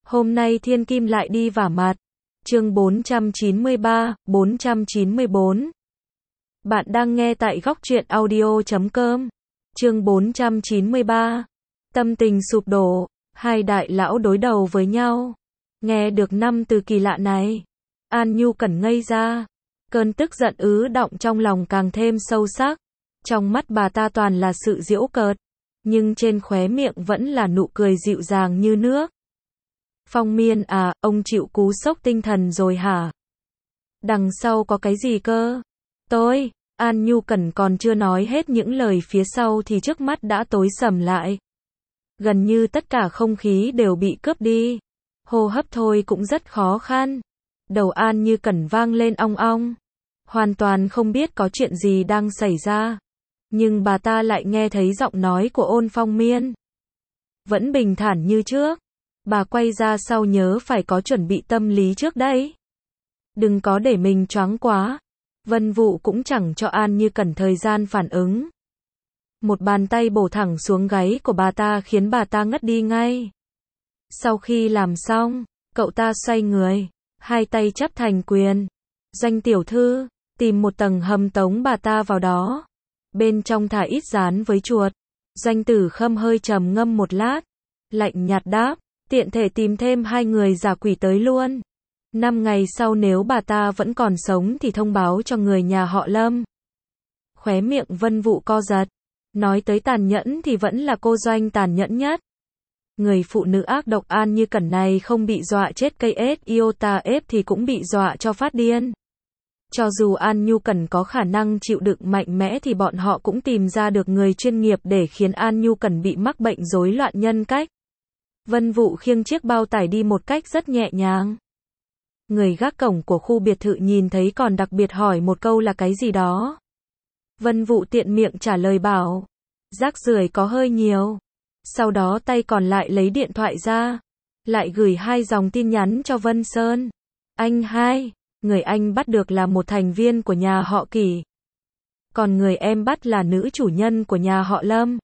Hôm nay thiên kim lại đi vả mặt. Chương 493, 494. Bạn đang nghe tại góc truyện audio.com. Chương 493. Tâm tình sụp đổ, hai đại lão đối đầu với nhau. Nghe được năm từ kỳ lạ này, An Nhu Cẩn ngây ra. Cơn tức giận ứ đọng trong lòng càng thêm sâu sắc. Trong mắt bà ta toàn là sự giễu cợt, nhưng trên khóe miệng vẫn là nụ cười dịu dàng như nước. Phong Miên à, ông chịu cú sốc tinh thần rồi hả? Đằng sau có cái gì cơ? An Nhu Cẩn còn chưa nói hết những lời phía sau thì trước mắt đã tối sầm lại. Gần như tất cả không khí đều bị cướp đi. Hô hấp thôi cũng rất khó khăn. Đầu An Như Cẩn vang lên ong ong. Hoàn toàn không biết có chuyện gì đang xảy ra. Nhưng bà ta lại nghe thấy giọng nói của Ôn Phong Miên. Vẫn bình thản như trước. Bà quay ra sau nhớ phải có chuẩn bị tâm lý trước đấy. Đừng có để mình choáng quá. Vân Vụ cũng chẳng cho An Như Cẩn thời gian phản ứng. Một bàn tay bổ thẳng xuống gáy của bà ta khiến bà ta ngất đi ngay. Sau khi làm xong, cậu ta xoay người, hai tay chắp thành quyền. Doanh tiểu thư, tìm một tầng hầm tống bà ta vào đó. Bên trong thả ít rán với chuột. Doanh Tử Khâm hơi trầm ngâm một lát, lạnh nhạt đáp, tiện thể tìm thêm hai người giả quỷ tới luôn. 5 ngày sau nếu bà ta vẫn còn sống thì thông báo cho người nhà họ Lâm. Khóe miệng Vân Vụ co giật. Nói tới tàn nhẫn thì vẫn là cô Doanh tàn nhẫn nhất. Người phụ nữ ác độc An Như Cẩn này không bị dọa chết cây ếch iota ép thì cũng bị dọa cho phát điên. Cho dù An Nhu Cẩn có khả năng chịu đựng mạnh mẽ thì bọn họ cũng tìm ra được người chuyên nghiệp để khiến An Nhu Cẩn bị mắc bệnh rối loạn nhân cách. Vân Vụ khiêng chiếc bao tải đi một cách rất nhẹ nhàng. Người gác cổng của khu biệt thự nhìn thấy còn đặc biệt hỏi một câu là cái gì đó. Vân Vụ tiện miệng trả lời bảo, rác rưởi có hơi nhiều. Sau đó tay còn lại lấy điện thoại ra, lại gửi 2 dòng tin nhắn cho Vân Sơn. Anh hai, người anh bắt được là một thành viên của nhà họ Kỷ. Còn người em bắt là nữ chủ nhân của nhà họ Lâm.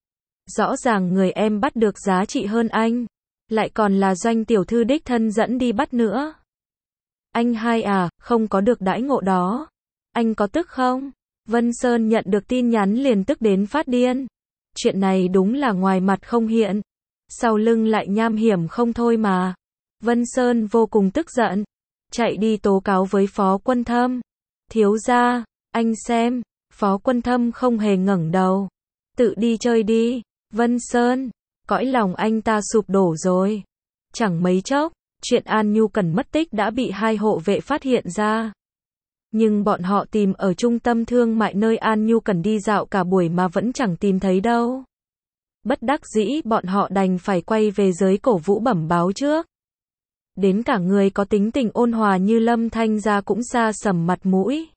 Rõ ràng người em bắt được giá trị hơn anh, lại còn là Doanh tiểu thư đích thân dẫn đi bắt nữa. Anh hai à, không có được đãi ngộ đó. Anh có tức không? Vân Sơn nhận được tin nhắn liền tức đến phát điên. Chuyện này đúng là ngoài mặt không hiện, sau lưng lại nham hiểm không thôi mà. Vân Sơn vô cùng tức giận, chạy đi tố cáo với Phó Quân Thâm. Thiếu gia, anh xem. Phó Quân Thâm không hề ngẩng đầu. Tự đi chơi đi. Vân Sơn, cõi lòng anh ta sụp đổ rồi. Chẳng mấy chốc, chuyện An Nhu Cẩn mất tích đã bị 2 hộ vệ phát hiện ra. Nhưng bọn họ tìm ở trung tâm thương mại nơi An Nhu Cẩn đi dạo cả buổi mà vẫn chẳng tìm thấy đâu. Bất đắc dĩ bọn họ đành phải quay về giới cổ vũ bẩm báo trước. Đến cả người có tính tình ôn hòa như Lâm Thanh Gia cũng sa sầm mặt mũi.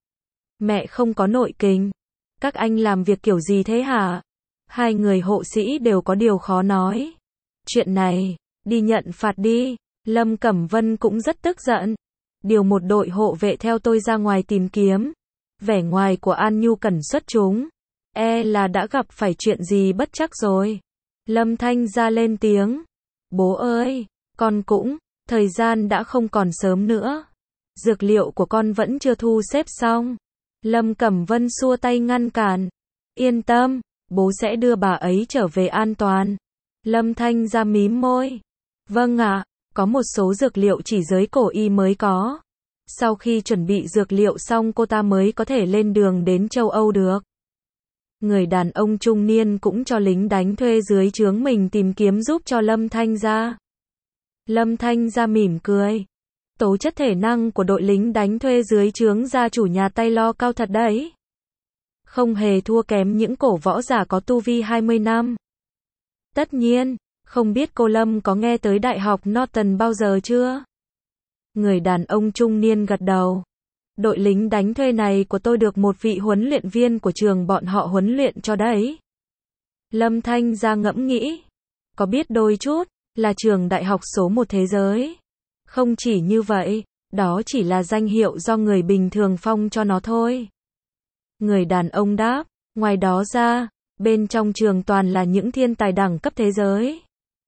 Mẹ không có nội kình. Các anh làm việc kiểu gì thế hả? 2 người hộ sĩ đều có điều khó nói. Chuyện này, đi nhận phạt đi. Lâm Cẩm Vân cũng rất tức giận. Điều một đội hộ vệ theo tôi ra ngoài tìm kiếm. Vẻ ngoài của An Nhu Cẩn xuất chúng. Là đã gặp phải chuyện gì bất trắc rồi. Lâm Thanh Gia lên tiếng. Bố ơi, con cũng, thời gian đã không còn sớm nữa. Dược liệu của con vẫn chưa thu xếp xong. Lâm Cẩm Vân xua tay ngăn cản. Yên tâm, bố sẽ đưa bà ấy trở về an toàn. Lâm Thanh Gia mím môi. Vâng ạ. Có một số dược liệu chỉ giới cổ y mới có. Sau khi chuẩn bị dược liệu xong cô ta mới có thể lên đường đến châu Âu được. Người đàn ông trung niên cũng cho lính đánh thuê dưới trướng mình tìm kiếm giúp cho Lâm Thanh Gia. Lâm Thanh Gia mỉm cười. Tố chất thể năng của đội lính đánh thuê dưới trướng gia chủ nhà Taylor cao thật đấy. Không hề thua kém những cổ võ giả có tu vi 20 năm. Tất nhiên. Không biết cô Lâm có nghe tới Đại học Norton bao giờ chưa? Người đàn ông trung niên gật đầu. Đội lính đánh thuê này của tôi được một vị huấn luyện viên của trường bọn họ huấn luyện cho đấy. Lâm Thanh Gia ngẫm nghĩ. Có biết đôi chút, là trường đại học số 1 thế giới. Không chỉ như vậy, đó chỉ là danh hiệu do người bình thường phong cho nó thôi. Người đàn ông đáp, ngoài đó ra, bên trong trường toàn là những thiên tài đẳng cấp thế giới.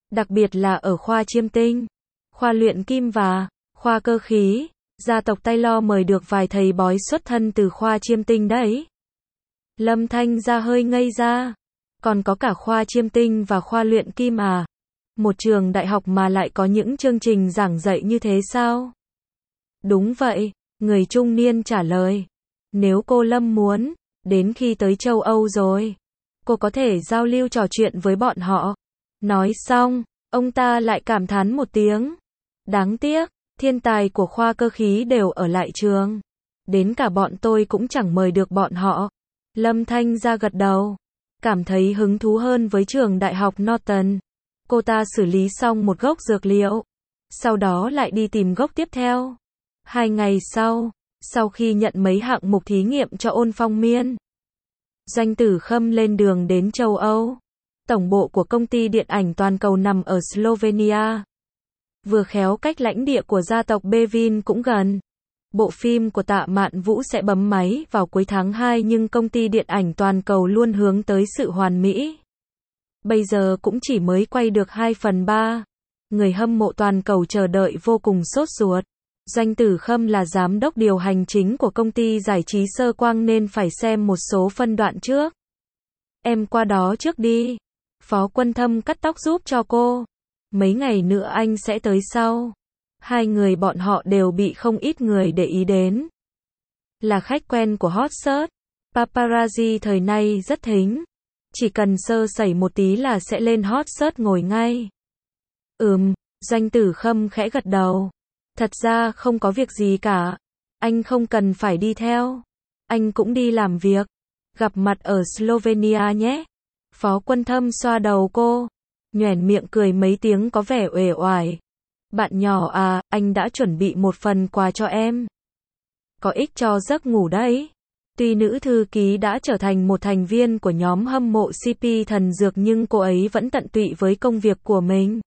Đặc biệt là ở khoa chiêm tinh, khoa luyện kim và khoa cơ khí. Gia tộc Taylor mời được vài thầy bói xuất thân từ khoa chiêm tinh đấy. Lâm Thanh Gia hơi ngây ra. Còn có cả khoa chiêm tinh và khoa luyện kim à? Một trường đại học mà lại có những chương trình giảng dạy như thế sao? Đúng vậy, người trung niên trả lời. Nếu cô Lâm muốn, đến khi tới châu Âu rồi, cô có thể giao lưu trò chuyện với bọn họ. Nói xong, ông ta lại cảm thán một tiếng. Đáng tiếc, thiên tài của khoa cơ khí đều ở lại trường. Đến cả bọn tôi cũng chẳng mời được bọn họ. Lâm Thanh Gia gật đầu, cảm thấy hứng thú hơn với trường đại học Norton. Cô ta xử lý xong một gốc dược liệu, sau đó lại đi tìm gốc tiếp theo. 2 ngày sau khi nhận mấy hạng mục thí nghiệm cho Ôn Phong Miên, Doanh Tử Khâm lên đường đến châu Âu. Tổng bộ của công ty điện ảnh toàn cầu nằm ở Slovenia. Vừa khéo cách lãnh địa của gia tộc Bevin cũng gần. Bộ phim của Tạ Mạn Vũ sẽ bấm máy vào cuối tháng 2 nhưng công ty điện ảnh toàn cầu luôn hướng tới sự hoàn mỹ. Bây giờ cũng chỉ mới quay được 2/3. Người hâm mộ toàn cầu chờ đợi vô cùng sốt ruột. Doanh Tử Khâm là giám đốc điều hành chính của công ty giải trí Sơ Quang nên phải xem một số phân đoạn trước. Em qua đó trước đi. Phó Quân Thâm cắt tóc giúp cho cô. Mấy ngày nữa anh sẽ tới sau. Hai người bọn họ đều bị không ít người để ý đến. Là khách quen của hot search. Paparazzi thời nay rất thính. Chỉ cần sơ sẩy một tí là sẽ lên hot search ngồi ngay. Doanh Tử Khâm khẽ gật đầu. Thật ra không có việc gì cả. Anh không cần phải đi theo. Anh cũng đi làm việc. Gặp mặt ở Slovenia nhé. Phó Quân Thâm xoa đầu cô. Nhoẻn miệng cười mấy tiếng có vẻ uể oải. Bạn nhỏ à, anh đã chuẩn bị một phần quà cho em. Có ích cho giấc ngủ đấy. Tuy nữ thư ký đã trở thành một thành viên của nhóm hâm mộ CP thần dược nhưng cô ấy vẫn tận tụy với công việc của mình.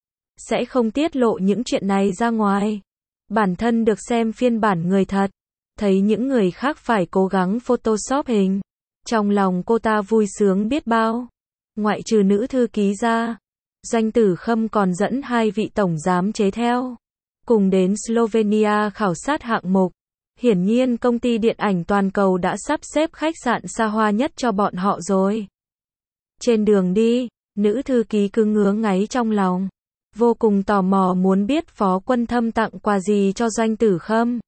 Sẽ không tiết lộ những chuyện này ra ngoài. Bản thân được xem phiên bản người thật. Thấy những người khác phải cố gắng photoshop hình. Trong lòng cô ta vui sướng biết bao. Ngoại trừ nữ thư ký ra, Doanh Tử Khâm còn dẫn 2 vị tổng giám chế theo. Cùng đến Slovenia khảo sát hạng mục. Hiển nhiên công ty điện ảnh toàn cầu đã sắp xếp khách sạn xa hoa nhất cho bọn họ rồi. Trên đường đi, nữ thư ký cứ ngứa ngáy trong lòng. Vô cùng tò mò muốn biết Phó Quân Thâm tặng quà gì cho Doanh Tử Khâm.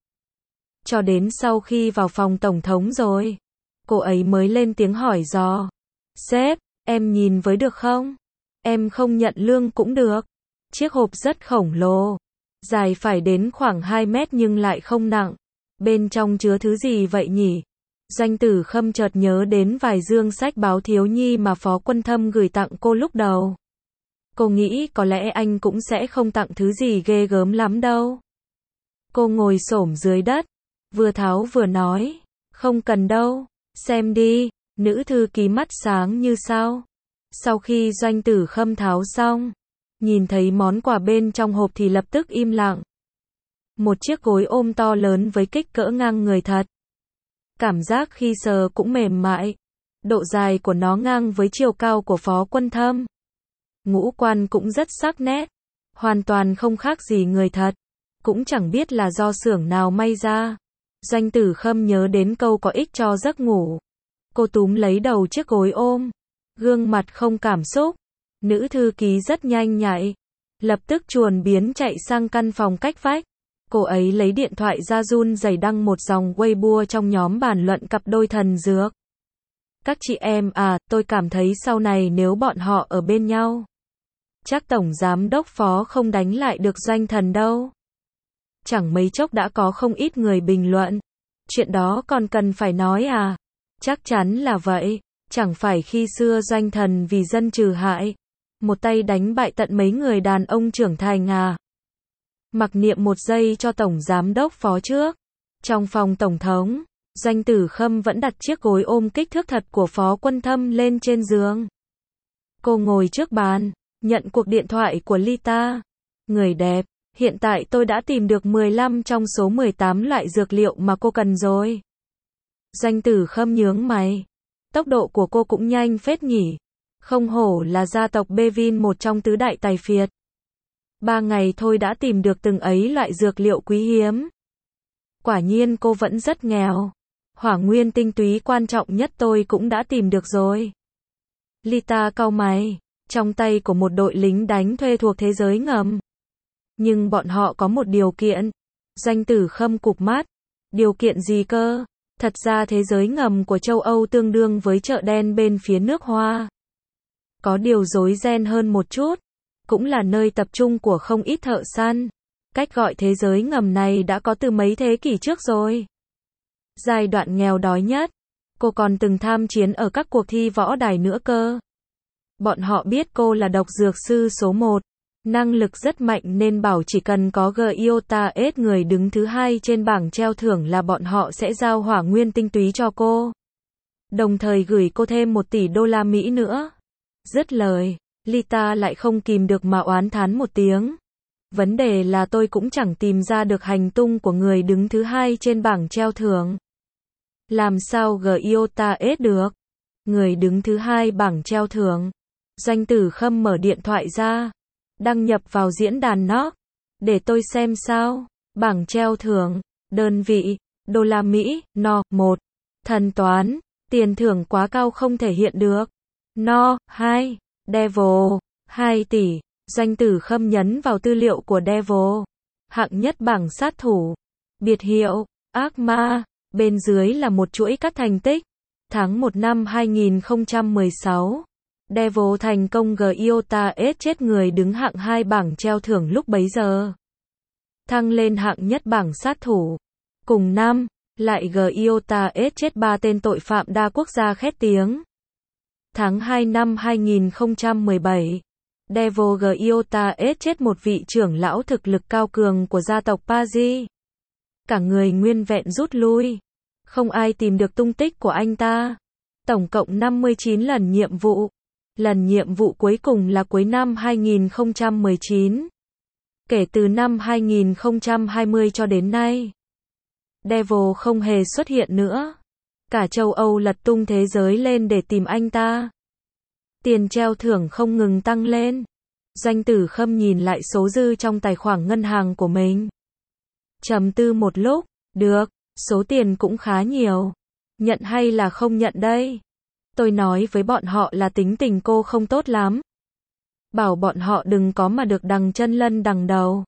Cho đến sau khi vào phòng tổng thống rồi, cô ấy mới lên tiếng hỏi dò. Sếp, em nhìn với được không? Em không nhận lương cũng được. Chiếc hộp rất khổng lồ. Dài phải đến khoảng 2 mét nhưng lại không nặng. Bên trong chứa thứ gì vậy nhỉ? Doanh Tử Khâm chợt nhớ đến vài dương sách báo thiếu nhi mà Phó Quân Thâm gửi tặng cô lúc đầu. Cô nghĩ có lẽ anh cũng sẽ không tặng thứ gì ghê gớm lắm đâu. Cô ngồi xổm dưới đất, vừa tháo vừa nói. Không cần đâu, xem đi. Nữ thư ký mắt sáng như sao. Sau khi Doanh Tử Khâm tháo xong, nhìn thấy món quà bên trong hộp thì lập tức im lặng. Một chiếc gối ôm to lớn với kích cỡ ngang người thật. Cảm giác khi sờ cũng mềm mại. Độ dài của nó ngang với chiều cao của Phó Quân Thâm. Ngũ quan cũng rất sắc nét. Hoàn toàn không khác gì người thật. Cũng chẳng biết là do xưởng nào may ra. Doanh Tử Khâm nhớ đến câu có ích cho giấc ngủ. Cô túm lấy đầu chiếc gối ôm. Gương mặt không cảm xúc. Nữ thư ký rất nhanh nhạy. Lập tức chuồn biến chạy sang căn phòng cách vách. Cô ấy lấy điện thoại ra run rẩy đăng một dòng Weibo trong nhóm bàn luận cặp đôi thần dược. Các chị em à, tôi cảm thấy sau này nếu bọn họ ở bên nhau, chắc tổng giám đốc Phó không đánh lại được Doanh thần đâu. Chẳng mấy chốc đã có không ít người bình luận. Chuyện đó còn cần phải nói à? Chắc chắn là vậy. Chẳng phải khi xưa Doanh thần vì dân trừ hại, một tay đánh bại tận mấy người đàn ông trưởng thành à? Mặc niệm một giây cho tổng giám đốc Phó trước. Trong phòng tổng thống, Doanh Tử Khâm vẫn đặt chiếc gối ôm kích thước thật của Phó Quân Thâm lên trên giường. Cô ngồi trước bàn, nhận cuộc điện thoại của Lita. Người đẹp, hiện tại tôi đã tìm được 15 trong số 18 loại dược liệu mà cô cần rồi. Doanh Tử Khâm nhướng mày. Tốc độ của cô cũng nhanh phết nhỉ. Không hổ là gia tộc Bevin, một trong tứ đại tài phiệt. 3 ngày thôi đã tìm được từng ấy loại dược liệu quý hiếm. Quả nhiên cô vẫn rất nghèo. Hỏa nguyên tinh túy quan trọng nhất tôi cũng đã tìm được rồi. Lita cau mày, trong tay của một đội lính đánh thuê thuộc thế giới ngầm. Nhưng bọn họ có một điều kiện. Doanh Tử Khâm cụp mắt. Điều kiện gì cơ? Thật ra thế giới ngầm của châu Âu tương đương với chợ đen bên phía nước Hoa. Có điều rối ren hơn một chút. Cũng là nơi tập trung của không ít thợ săn. Cách gọi thế giới ngầm này đã có từ mấy thế kỷ trước rồi. Giai đoạn nghèo đói nhất, cô còn từng tham chiến ở các cuộc thi võ đài nữa cơ. Bọn họ biết cô là độc dược sư số 1, năng lực rất mạnh nên bảo chỉ cần có Giota S người đứng thứ 2 trên bảng treo thưởng là bọn họ sẽ giao hỏa nguyên tinh túy cho cô. Đồng thời gửi cô thêm 1 tỷ đô la Mỹ nữa. Dứt lời, Lita lại không kìm được mà oán thán một tiếng. Vấn đề là tôi cũng chẳng tìm ra được hành tung của người đứng thứ 2 trên bảng treo thưởng. Làm sao Giota S được? Người đứng thứ 2 bảng treo thưởng. Doanh Tử Khâm mở điện thoại ra. Đăng nhập vào diễn đàn NOC. Để tôi xem sao. Bảng treo thưởng. Đơn vị. Đô la Mỹ. No. 1. Thần toán. Tiền thưởng quá cao không thể hiện được. No. 2. Devil. 2 tỷ. Doanh Tử Khâm nhấn vào tư liệu của Devil. Hạng nhất bảng sát thủ. Biệt hiệu. Ác ma. Bên dưới là một chuỗi các thành tích. Tháng 1 năm 2016. Devil thành công Giota S chết người đứng hạng 2 bảng treo thưởng lúc bấy giờ. Thăng lên hạng nhất bảng sát thủ. Cùng năm, lại Giota S chết 3 tên tội phạm đa quốc gia khét tiếng. Tháng 2 năm 2017. Devil Giota S chết một vị trưởng lão thực lực cao cường của gia tộc Pazi. Cả người nguyên vẹn rút lui. Không ai tìm được tung tích của anh ta. Tổng cộng 59 lần nhiệm vụ. Lần nhiệm vụ cuối cùng là cuối năm 2019. Kể từ năm 2020 cho đến nay, Devil không hề xuất hiện nữa. Cả châu Âu lật tung thế giới lên để tìm anh ta. Tiền treo thưởng không ngừng tăng lên. Doanh Tử Khâm nhìn lại số dư trong tài khoản ngân hàng của mình. Trầm tư một lúc, được, số tiền cũng khá nhiều. Nhận hay là không nhận đây? Tôi nói với bọn họ là tính tình cô không tốt lắm. Bảo bọn họ đừng có mà được đằng chân lân đằng đầu.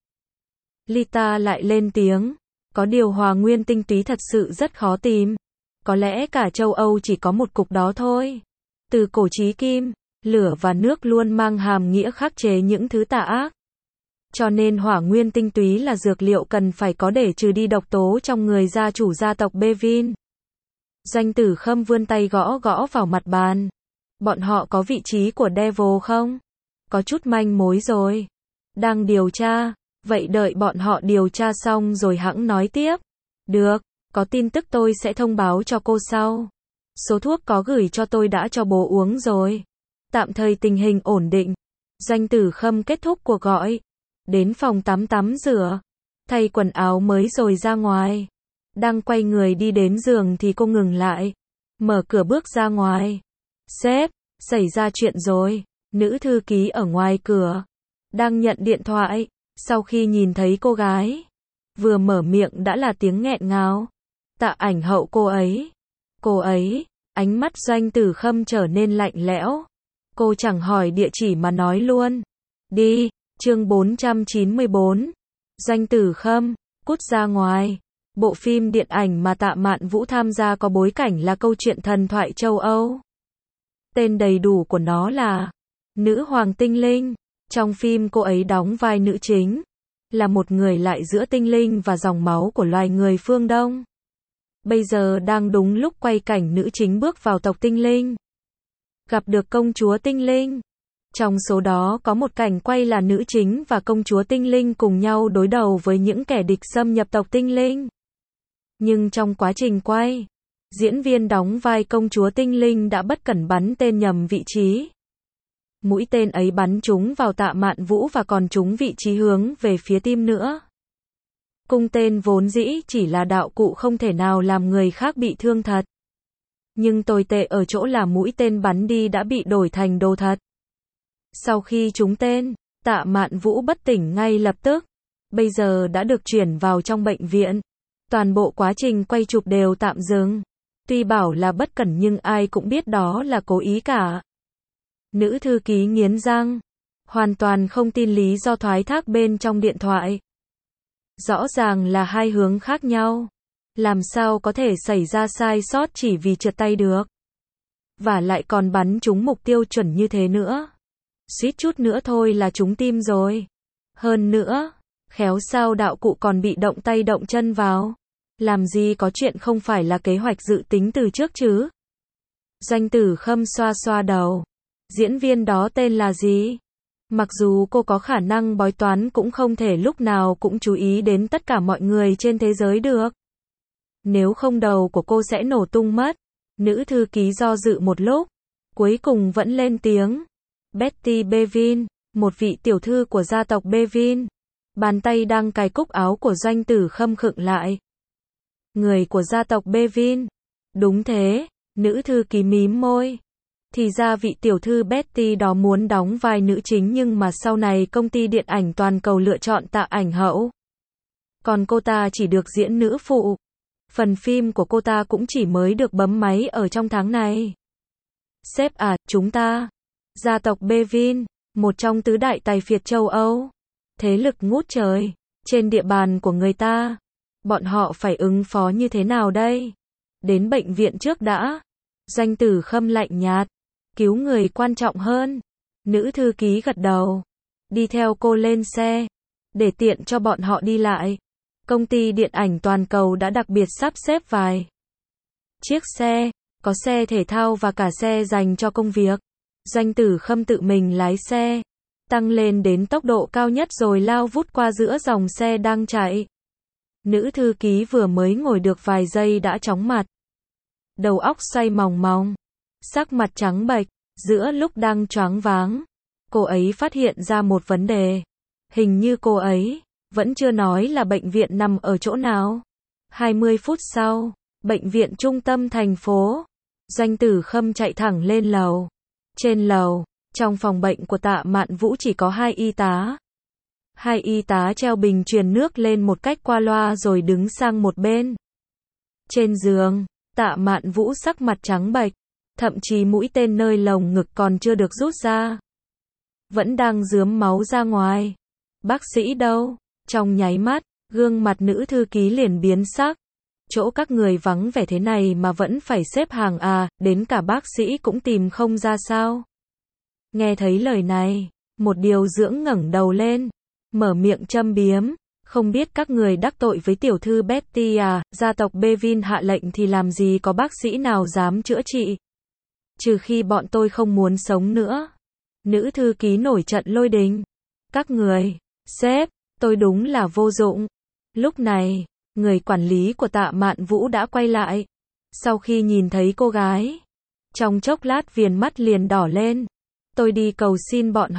Lita lại lên tiếng. Có điều hỏa nguyên tinh túy thật sự rất khó tìm. Có lẽ cả châu Âu chỉ có một cục đó thôi. Từ cổ chí kim, lửa và nước luôn mang hàm nghĩa khắc chế những thứ tà ác. Cho nên hỏa nguyên tinh túy là dược liệu cần phải có để trừ đi độc tố trong người gia chủ gia tộc Bevin. Doanh Tử Khâm vươn tay gõ gõ vào mặt bàn. Bọn họ có vị trí của Devil không? Có chút manh mối rồi. Đang điều tra. Vậy đợi bọn họ điều tra xong rồi hẵng nói tiếp. Được, có tin tức tôi sẽ thông báo cho cô sau. Số thuốc có gửi cho tôi đã cho bố uống rồi. Tạm thời tình hình ổn định. Doanh Tử Khâm kết thúc cuộc gọi. Đến phòng tắm rửa. Thay quần áo mới rồi ra ngoài. Đang quay người đi đến giường thì cô ngừng lại. Mở cửa bước ra ngoài. Sếp, xảy ra chuyện rồi. Nữ thư ký ở ngoài cửa. Đang nhận điện thoại. Sau khi nhìn thấy cô gái. Vừa mở miệng đã là tiếng nghẹn ngào. Tạ Ảnh Hậu cô ấy. Cô ấy. Ánh mắt Doanh Tử Khâm trở nên lạnh lẽo. Cô chẳng hỏi địa chỉ mà nói luôn. Đi. Chương 494. Doanh Tử Khâm. Cút ra ngoài. Bộ phim điện ảnh mà Tạ Mạn Vũ tham gia có bối cảnh là câu chuyện thần thoại châu Âu. Tên đầy đủ của nó là Nữ Hoàng Tinh Linh. Trong phim cô ấy đóng vai nữ chính, là một người lại giữa tinh linh và dòng máu của loài người phương Đông. Bây giờ đang đúng lúc quay cảnh nữ chính bước vào tộc tinh linh. Gặp được công chúa tinh linh. Trong số đó có một cảnh quay là nữ chính và công chúa tinh linh cùng nhau đối đầu với những kẻ địch xâm nhập tộc tinh linh. Nhưng trong quá trình quay, diễn viên đóng vai công chúa tinh linh đã bất cẩn bắn tên nhầm vị trí. Mũi tên ấy bắn trúng vào Tạ Mạn Vũ và còn trúng vị trí hướng về phía tim nữa. Cung tên vốn dĩ chỉ là đạo cụ không thể nào làm người khác bị thương thật. Nhưng tồi tệ ở chỗ là mũi tên bắn đi đã bị đổi thành đồ thật. Sau khi trúng tên, Tạ Mạn Vũ bất tỉnh ngay lập tức. Bây giờ đã được chuyển vào trong bệnh viện. Toàn bộ quá trình quay chụp đều tạm dừng. Tuy bảo là bất cẩn nhưng ai cũng biết đó là cố ý cả. Nữ thư ký nghiến răng. Hoàn toàn không tin lý do thoái thác bên trong điện thoại. Rõ ràng là hai hướng khác nhau. Làm sao có thể xảy ra sai sót chỉ vì trượt tay được. Và lại còn bắn trúng mục tiêu chuẩn như thế nữa. Suýt chút nữa thôi là trúng tim rồi. Hơn nữa, khéo sao đạo cụ còn bị động tay động chân vào. Làm gì có chuyện không phải là kế hoạch dự tính từ trước chứ. Doanh Tử Khâm xoa xoa đầu. Diễn viên đó tên là gì? Mặc dù cô có khả năng bói toán cũng không thể lúc nào cũng chú ý đến tất cả mọi người trên thế giới được. Nếu không đầu của cô sẽ nổ tung mất. Nữ thư ký do dự một lúc. Cuối cùng vẫn lên tiếng. Betty Bevin, một vị tiểu thư của gia tộc Bevin. Bàn tay đang cài cúc áo của Doanh Tử Khâm khựng lại. Người của gia tộc Bevin. Đúng thế, nữ thư ký mím môi. Thì ra vị tiểu thư Betty đó muốn đóng vai nữ chính nhưng mà sau này công ty điện ảnh toàn cầu lựa chọn Tạ Ảnh Hậu. Còn cô ta chỉ được diễn nữ phụ. Phần phim của cô ta cũng chỉ mới được bấm máy ở trong tháng này. Sếp à, chúng ta. Gia tộc Bevin, một trong tứ đại tài phiệt châu Âu. Thế lực ngút trời. Trên địa bàn của người ta. Bọn họ phải ứng phó như thế nào đây? Đến bệnh viện trước đã. Doanh Tử Khâm lạnh nhạt. Cứu người quan trọng hơn. Nữ thư ký gật đầu. Đi theo cô lên xe. Để tiện cho bọn họ đi lại. Công ty điện ảnh toàn cầu đã đặc biệt sắp xếp vài chiếc xe. Có xe thể thao và cả xe dành cho công việc. Doanh Tử Khâm tự mình lái xe. Tăng lên đến tốc độ cao nhất rồi lao vút qua giữa dòng xe đang chạy. Nữ thư ký vừa mới ngồi được vài giây đã chóng mặt. Đầu óc xoay mòng mòng. Sắc mặt trắng bệch. Giữa lúc đang choáng váng, cô ấy phát hiện ra một vấn đề. Hình như cô ấy vẫn chưa nói là bệnh viện nằm ở chỗ nào. 20 phút sau, bệnh viện trung tâm thành phố. Doanh Tử Khâm chạy thẳng lên lầu. Trên lầu, trong phòng bệnh của Tạ Mạn Vũ chỉ có 2 y tá. 2 y tá treo bình truyền nước lên một cách qua loa rồi đứng sang một bên. Trên giường, Tạ Mạn Vũ sắc mặt trắng bệch. Thậm chí mũi tên nơi lồng ngực còn chưa được rút ra. Vẫn đang rướm máu ra ngoài. Bác sĩ đâu? Trong nháy mắt, gương mặt nữ thư ký liền biến sắc. Chỗ các người vắng vẻ thế này mà vẫn phải xếp hàng à, đến cả bác sĩ cũng tìm không ra sao. Nghe thấy lời này, một điều dưỡng ngẩng đầu lên, mở miệng châm biếm. Không biết các người đắc tội với tiểu thư Betty à, gia tộc Bevin hạ lệnh thì làm gì có bác sĩ nào dám chữa trị. Trừ khi bọn tôi không muốn sống nữa. Nữ thư ký nổi trận lôi đình. Các người, sếp, tôi đúng là vô dụng. Lúc này, người quản lý của Tạ Mạn Vũ đã quay lại. Sau khi nhìn thấy cô gái, trong chốc lát viền mắt liền đỏ lên. Tôi đi cầu xin bọn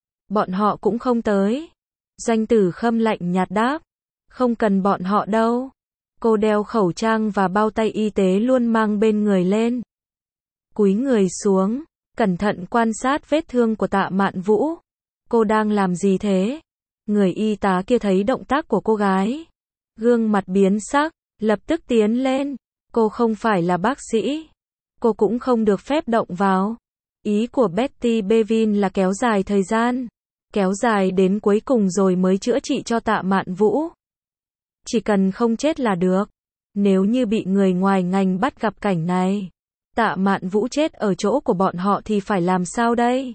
họ cũng không tới. Doanh Tử Khâm lạnh nhạt đáp. Không cần bọn họ đâu. Cô đeo khẩu trang và bao tay y tế luôn mang bên người lên. Cúi người xuống, cẩn thận quan sát vết thương của Tạ Mạn Vũ. Cô đang làm gì thế? Người y tá kia thấy động tác của cô gái. Gương mặt biến sắc, lập tức tiến lên. Cô không phải là bác sĩ. Cô cũng không được phép động vào. Ý của Betty Bevin là kéo dài thời gian. Kéo dài đến cuối cùng rồi mới chữa trị cho Tạ Mạn Vũ. Chỉ cần không chết là được. Nếu như bị người ngoài ngành bắt gặp cảnh này, Tạ Mạn Vũ chết ở chỗ của bọn họ thì phải làm sao đây?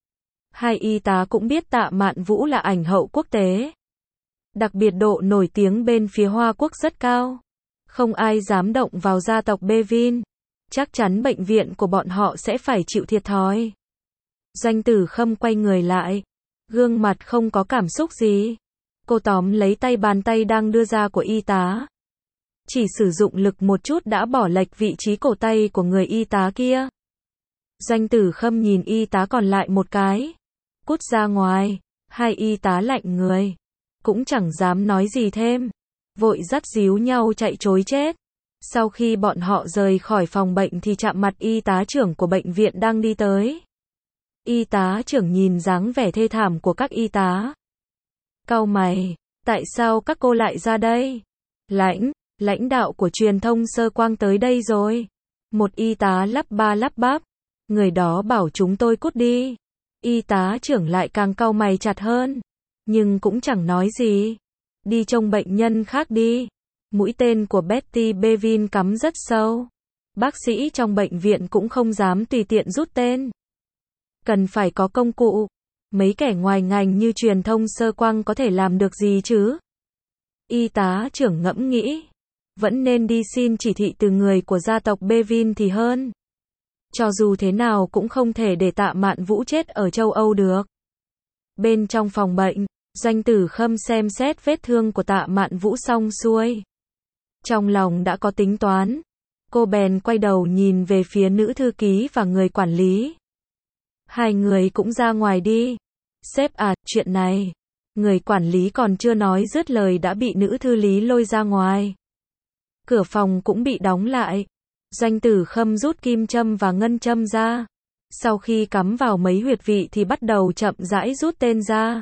2 y tá cũng biết Tạ Mạn Vũ là ảnh hậu quốc tế. Đặc biệt độ nổi tiếng bên phía Hoa Quốc rất cao. Không ai dám động vào gia tộc Bevin. Chắc chắn bệnh viện của bọn họ sẽ phải chịu thiệt thòi. Doanh Tử Khâm quay người lại. Gương mặt không có cảm xúc gì. Cô tóm lấy bàn tay đang đưa ra của y tá. Chỉ sử dụng lực một chút đã bỏ lệch vị trí cổ tay của người y tá kia. Doanh Tử Khâm nhìn y tá còn lại một cái. Cút ra ngoài. 2 y tá lạnh người. Cũng chẳng dám nói gì thêm. Vội dắt díu nhau chạy trối chết. Sau khi bọn họ rời khỏi phòng bệnh thì chạm mặt y tá trưởng của bệnh viện đang đi tới. Y tá trưởng nhìn dáng vẻ thê thảm của các y tá. Cau mày, tại sao các cô lại ra đây? Lãnh đạo của truyền thông Sơ Quang tới đây rồi. Một y tá lắp ba lắp bắp. Người đó bảo chúng tôi cút đi. Y tá trưởng lại càng cau mày chặt hơn. Nhưng cũng chẳng nói gì. Đi trông bệnh nhân khác đi. Mũi tên của Betty Bevin cắm rất sâu. Bác sĩ trong bệnh viện cũng không dám tùy tiện rút tên. Cần phải có công cụ. Mấy kẻ ngoài ngành như truyền thông Sơ Quang có thể làm được gì chứ? Y tá trưởng ngẫm nghĩ. Vẫn nên đi xin chỉ thị từ người của gia tộc Bevin thì hơn. Cho dù thế nào cũng không thể để Tạ Mạn Vũ chết ở châu Âu được. Bên trong phòng bệnh, Doanh Tử Khâm xem xét vết thương của Tạ Mạn Vũ xong xuôi. Trong lòng đã có tính toán. Cô bèn quay đầu nhìn về phía nữ thư ký và người quản lý. Hai người cũng ra ngoài đi. Sếp à, chuyện này. Người quản lý còn chưa nói dứt lời đã bị nữ thư lý lôi ra ngoài. Cửa phòng cũng bị đóng lại. Doanh Tử Khâm rút kim châm và ngân châm ra. Sau khi cắm vào mấy huyệt vị thì bắt đầu chậm rãi rút tên ra.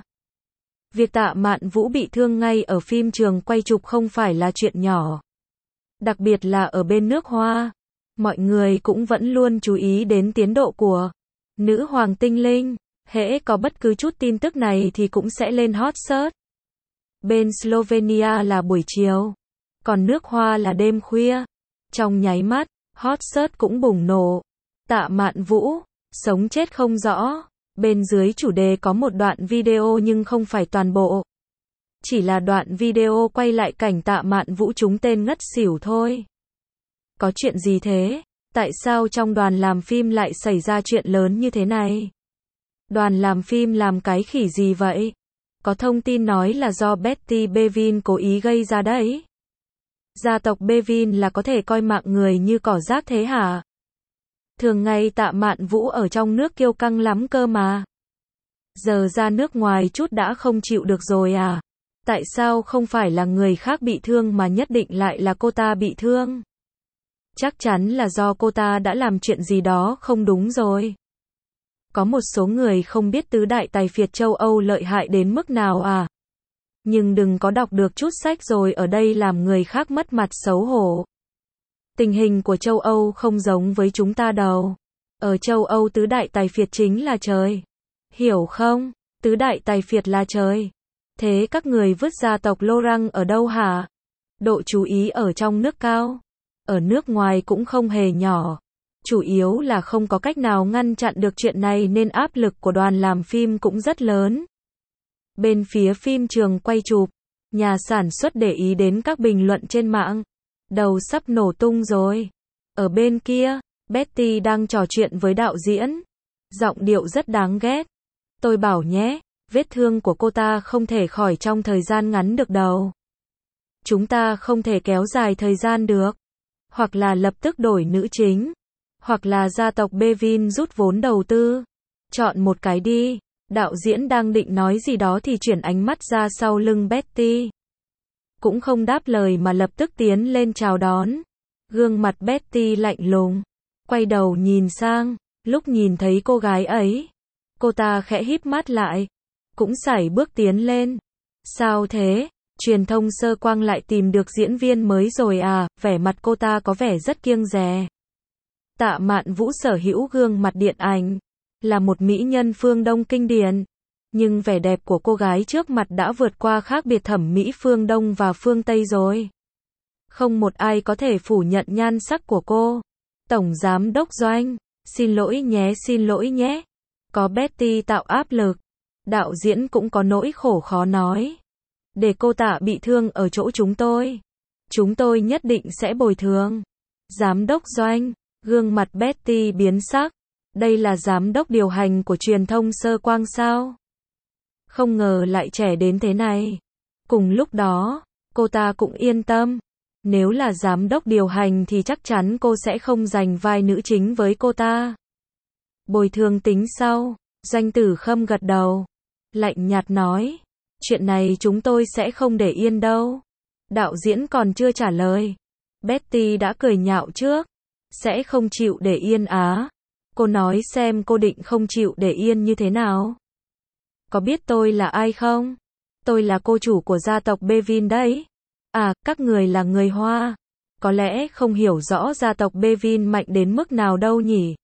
Việc Tạ Mạn Vũ bị thương ngay ở phim trường quay chụp không phải là chuyện nhỏ. Đặc biệt là ở bên nước Hoa. Mọi người cũng vẫn luôn chú ý đến tiến độ của nữ hoàng tinh linh. Hễ có bất cứ chút tin tức này thì cũng sẽ lên hot search. Bên Slovenia là buổi chiều. Còn nước Hoa là đêm khuya. Trong nháy mắt, hot search cũng bùng nổ. Tạ Mạn Vũ, sống chết không rõ. Bên dưới chủ đề có một đoạn video nhưng không phải toàn bộ. Chỉ là đoạn video quay lại cảnh Tạ Mạn Vũ trúng tên ngất xỉu thôi. Có chuyện gì thế? Tại sao trong đoàn làm phim lại xảy ra chuyện lớn như thế này? Đoàn làm phim làm cái khỉ gì vậy? Có thông tin nói là do Betty Bevin cố ý gây ra đấy. Gia tộc Bevin là có thể coi mạng người như cỏ rác thế hả? Thường ngày Tạ Mạn Vũ ở trong nước kiêu căng lắm cơ mà. Giờ ra nước ngoài chút đã không chịu được rồi à? Tại sao không phải là người khác bị thương mà nhất định lại là cô ta bị thương? Chắc chắn là do cô ta đã làm chuyện gì đó không đúng rồi. Có một số người không biết tứ đại tài phiệt châu Âu lợi hại đến mức nào à? Nhưng đừng có đọc được chút sách rồi ở đây làm người khác mất mặt xấu hổ. Tình hình của châu Âu không giống với chúng ta đâu. Ở châu Âu tứ đại tài phiệt chính là trời. Hiểu không? Tứ đại tài phiệt là trời. Thế các người vứt gia tộc Laurent ở đâu hả? Độ chú ý ở trong nước cao. Ở nước ngoài cũng không hề nhỏ. Chủ yếu là không có cách nào ngăn chặn được chuyện này nên áp lực của đoàn làm phim cũng rất lớn. Bên phía phim trường quay chụp, nhà sản xuất để ý đến các bình luận trên mạng. Đầu sắp nổ tung rồi. Ở bên kia, Betty đang trò chuyện với đạo diễn. Giọng điệu rất đáng ghét. Tôi bảo nhé, vết thương của cô ta không thể khỏi trong thời gian ngắn được đâu. Chúng ta không thể kéo dài thời gian được. Hoặc là lập tức đổi nữ chính. Hoặc là gia tộc Bevin rút vốn đầu tư. Chọn một cái đi. Đạo diễn đang định nói gì đó thì chuyển ánh mắt ra sau lưng Betty. Cũng không đáp lời mà lập tức tiến lên chào đón. Gương mặt Betty lạnh lùng. Quay đầu nhìn sang. Lúc nhìn thấy cô gái ấy, cô ta khẽ híp mắt lại. Cũng sải bước tiến lên. Sao thế? Truyền thông Sơ Quang lại tìm được diễn viên mới rồi à? Vẻ mặt cô ta có vẻ rất kiêng dè. Tạ Mạn Vũ sở hữu gương mặt điện ảnh. Là một mỹ nhân phương Đông kinh điển. Nhưng vẻ đẹp của cô gái trước mặt đã vượt qua khác biệt thẩm mỹ phương Đông và phương Tây rồi. Không một ai có thể phủ nhận nhan sắc của cô. Tổng giám đốc Doanh, xin lỗi nhé. Có Betty tạo áp lực. Đạo diễn cũng có nỗi khổ khó nói. Để cô Tạ bị thương ở chỗ chúng tôi nhất định sẽ bồi thường. Giám đốc Doanh, gương mặt Betty biến sắc. Đây là giám đốc điều hành của truyền thông Sơ Quang sao? Không ngờ lại trẻ đến thế này. Cùng lúc đó, cô ta cũng yên tâm. Nếu là giám đốc điều hành thì chắc chắn cô sẽ không giành vai nữ chính với cô ta. Bồi thường tính sau. Doanh Tử Khâm gật đầu. Lạnh nhạt nói. Chuyện này chúng tôi sẽ không để yên đâu. Đạo diễn còn chưa trả lời. Betty đã cười nhạo trước. Sẽ không chịu để yên á. Cô nói xem cô định không chịu để yên như thế nào. Có biết tôi là ai không? Tôi là cô chủ của gia tộc Bevin đấy. À, các người là người Hoa. Có lẽ không hiểu rõ gia tộc Bevin mạnh đến mức nào đâu nhỉ.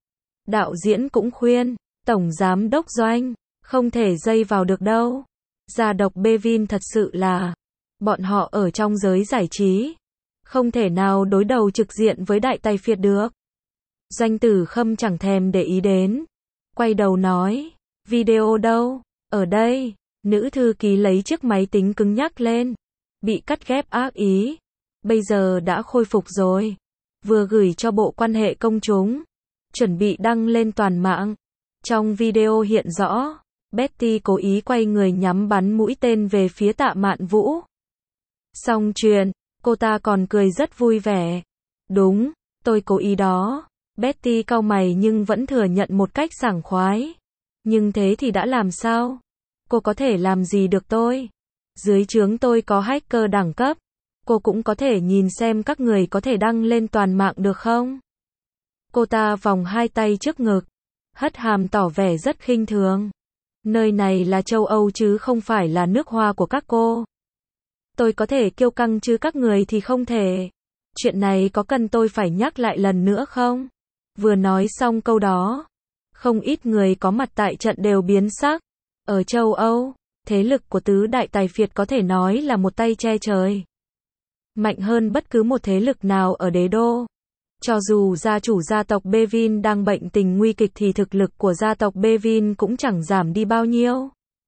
Đạo diễn cũng khuyên, Tổng Giám đốc Doanh, không thể dây vào được đâu. Gia tộc Bevin thật sự là, bọn họ ở trong giới giải trí. Không thể nào đối đầu trực diện với Đại Tài Phiệt được. Doanh Tử Khâm chẳng thèm để ý đến. Quay đầu nói, video đâu? Ở đây. Nữ thư ký lấy chiếc máy tính cứng nhắc lên. Bị cắt ghép ác ý. Bây giờ đã khôi phục rồi. Vừa gửi cho bộ quan hệ công chúng. Chuẩn bị đăng lên toàn mạng. Trong video hiện rõ, Betty cố ý quay người nhắm bắn mũi tên về phía Tạ Mạn Vũ. Xong chuyện, cô ta còn cười rất vui vẻ. Đúng, tôi cố ý đó. Betty cau mày nhưng vẫn thừa nhận một cách sảng khoái. Nhưng thế thì đã làm sao? Cô có thể làm gì được tôi? Dưới trướng tôi có hacker đẳng cấp. Cô cũng có thể nhìn xem các người có thể đăng lên toàn mạng được không? Cô ta vòng hai tay trước ngực, hất hàm tỏ vẻ rất khinh thường. Nơi này là châu Âu chứ không phải là nước Hoa của các cô. Tôi có thể kiêu căng chứ các người thì không thể. Chuyện này có cần tôi phải nhắc lại lần nữa không? Vừa nói xong câu đó, không ít người có mặt tại trận đều biến sắc. Ở châu Âu, thế lực của tứ đại tài phiệt có thể nói là một tay che trời. Mạnh hơn bất cứ một thế lực nào ở đế đô. Cho dù gia chủ gia tộc Bevin đang bệnh tình nguy kịch thì thực lực của gia tộc Bevin cũng chẳng giảm đi bao nhiêu.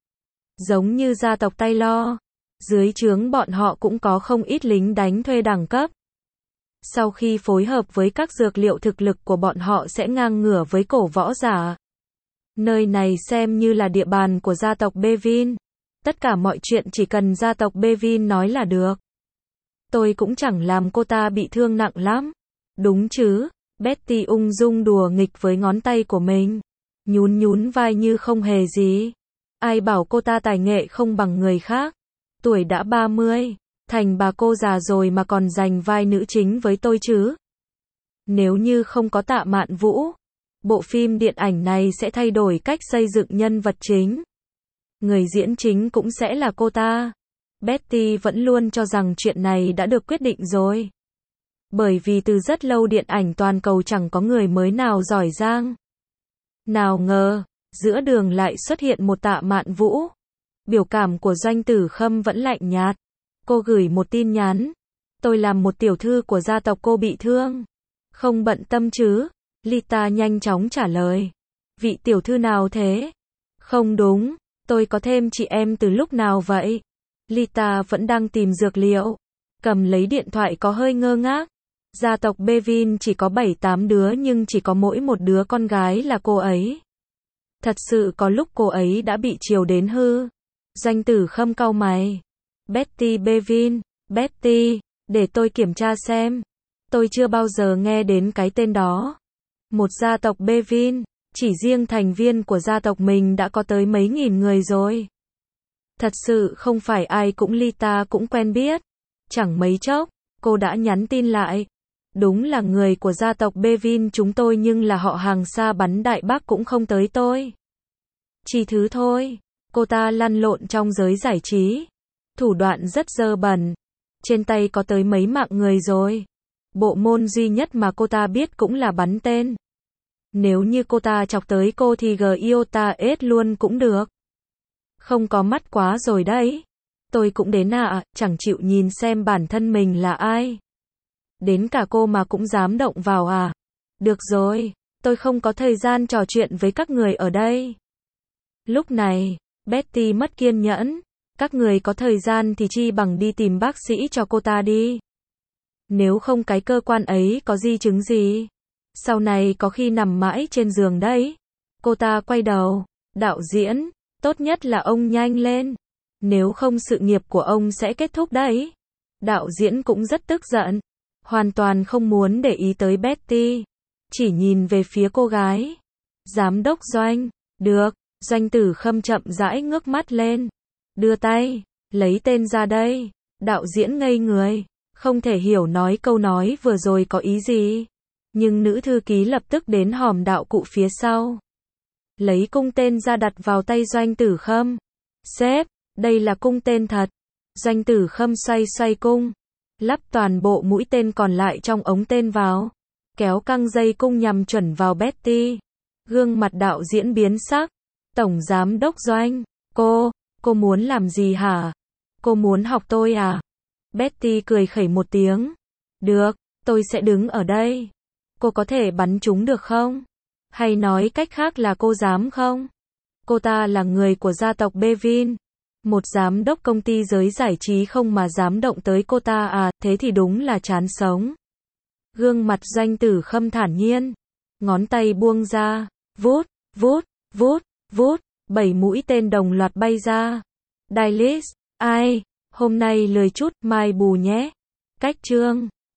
Giống như gia tộc Taylor, dưới trướng bọn họ cũng có không ít lính đánh thuê đẳng cấp. Sau khi phối hợp với các dược liệu thực lực của bọn họ sẽ ngang ngửa với cổ võ giả. Nơi này xem như là địa bàn của gia tộc Bevin. Tất cả mọi chuyện chỉ cần gia tộc Bevin nói là được. Tôi cũng chẳng làm cô ta bị thương nặng lắm. Đúng chứ? Betty ung dung đùa nghịch với ngón tay của mình. Nhún nhún vai như không hề gì. Ai bảo cô ta tài nghệ không bằng người khác. Tuổi đã 30. Thành bà cô già rồi mà còn giành vai nữ chính với tôi chứ. Nếu như không có Tạ Mạn Vũ, bộ phim điện ảnh này sẽ thay đổi cách xây dựng nhân vật chính. Người diễn chính cũng sẽ là cô ta. Betty vẫn luôn cho rằng chuyện này đã được quyết định rồi. Bởi vì từ rất lâu điện ảnh toàn cầu chẳng có người mới nào giỏi giang. Nào ngờ, giữa đường lại xuất hiện một Tạ Mạn Vũ. Biểu cảm của Doanh Tử Khâm vẫn lạnh nhạt. Cô gửi một tin nhắn. Tôi làm một tiểu thư của gia tộc cô bị thương. Không bận tâm chứ? Lita nhanh chóng trả lời. Vị tiểu thư nào thế? Không đúng, tôi có thêm chị em từ lúc nào vậy? Lita vẫn đang tìm dược liệu. Cầm lấy điện thoại có hơi ngơ ngác. Gia tộc Bevin chỉ có 7-8 đứa nhưng chỉ có mỗi một đứa con gái là cô ấy. Thật sự có lúc cô ấy đã bị chiều đến hư. Doanh Tử Khâm cau mày. Betty Bevin, Betty, để tôi kiểm tra xem. Tôi chưa bao giờ nghe đến cái tên đó. Một gia tộc Bevin, chỉ riêng thành viên của gia tộc mình đã có tới mấy nghìn người rồi. Thật sự không phải ai cũng Lita cũng quen biết. Chẳng mấy chốc, cô đã nhắn tin lại. Đúng là người của gia tộc Bevin chúng tôi nhưng là họ hàng xa bắn đại bác cũng không tới tôi. Chỉ thứ thôi, cô ta lăn lộn trong giới giải trí. Thủ đoạn rất dơ bẩn. Trên tay có tới mấy mạng người rồi. Bộ môn duy nhất mà cô ta biết cũng là bắn tên. Nếu như cô ta chọc tới cô thì Giota ết luôn cũng được. Không có mắt quá rồi đấy. Tôi cũng đến chẳng chịu nhìn xem bản thân mình là ai. Đến cả cô mà cũng dám động vào à? Được rồi, tôi không có thời gian trò chuyện với các người ở đây. Lúc này, Betty mất kiên nhẫn. Các người có thời gian thì chi bằng đi tìm bác sĩ cho cô ta đi. Nếu không cái cơ quan ấy có di chứng gì, sau này có khi nằm mãi trên giường đấy. Cô ta quay đầu. Đạo diễn, tốt nhất là ông nhanh lên. Nếu không sự nghiệp của ông sẽ kết thúc đấy. Đạo diễn cũng rất tức giận. Hoàn toàn không muốn để ý tới Betty. Chỉ nhìn về phía cô gái. Giám đốc Doanh. Được. Doanh Tử Khâm chậm rãi ngước mắt lên. Đưa tay. Lấy tên ra đây. Đạo diễn ngây người. Không thể hiểu nói câu nói vừa rồi có ý gì. Nhưng nữ thư ký lập tức đến hòm đạo cụ phía sau. Lấy cung tên ra đặt vào tay Doanh Tử Khâm. Sếp, đây là cung tên thật. Doanh Tử Khâm xoay xoay cung. Lắp toàn bộ mũi tên còn lại trong ống tên vào. Kéo căng dây cung nhằm chuẩn vào Betty. Gương mặt đạo diễn biến sắc. Tổng giám đốc Doanh. Cô muốn làm gì hả? Cô muốn học tôi à? Betty cười khẩy một tiếng. Được, tôi sẽ đứng ở đây. Cô có thể bắn chúng được không? Hay nói cách khác là cô dám không? Cô ta là người của gia tộc Bevin. Một giám đốc công ty giới giải trí không mà dám động tới cô ta à, thế thì đúng là chán sống. Gương mặt Doanh Tử Khâm thản nhiên. Ngón tay buông ra. Vút, vút, vút, vút. 7 mũi tên đồng loạt bay ra. Dailies, ai? Hôm nay lười chút, mai bù nhé. Cách chương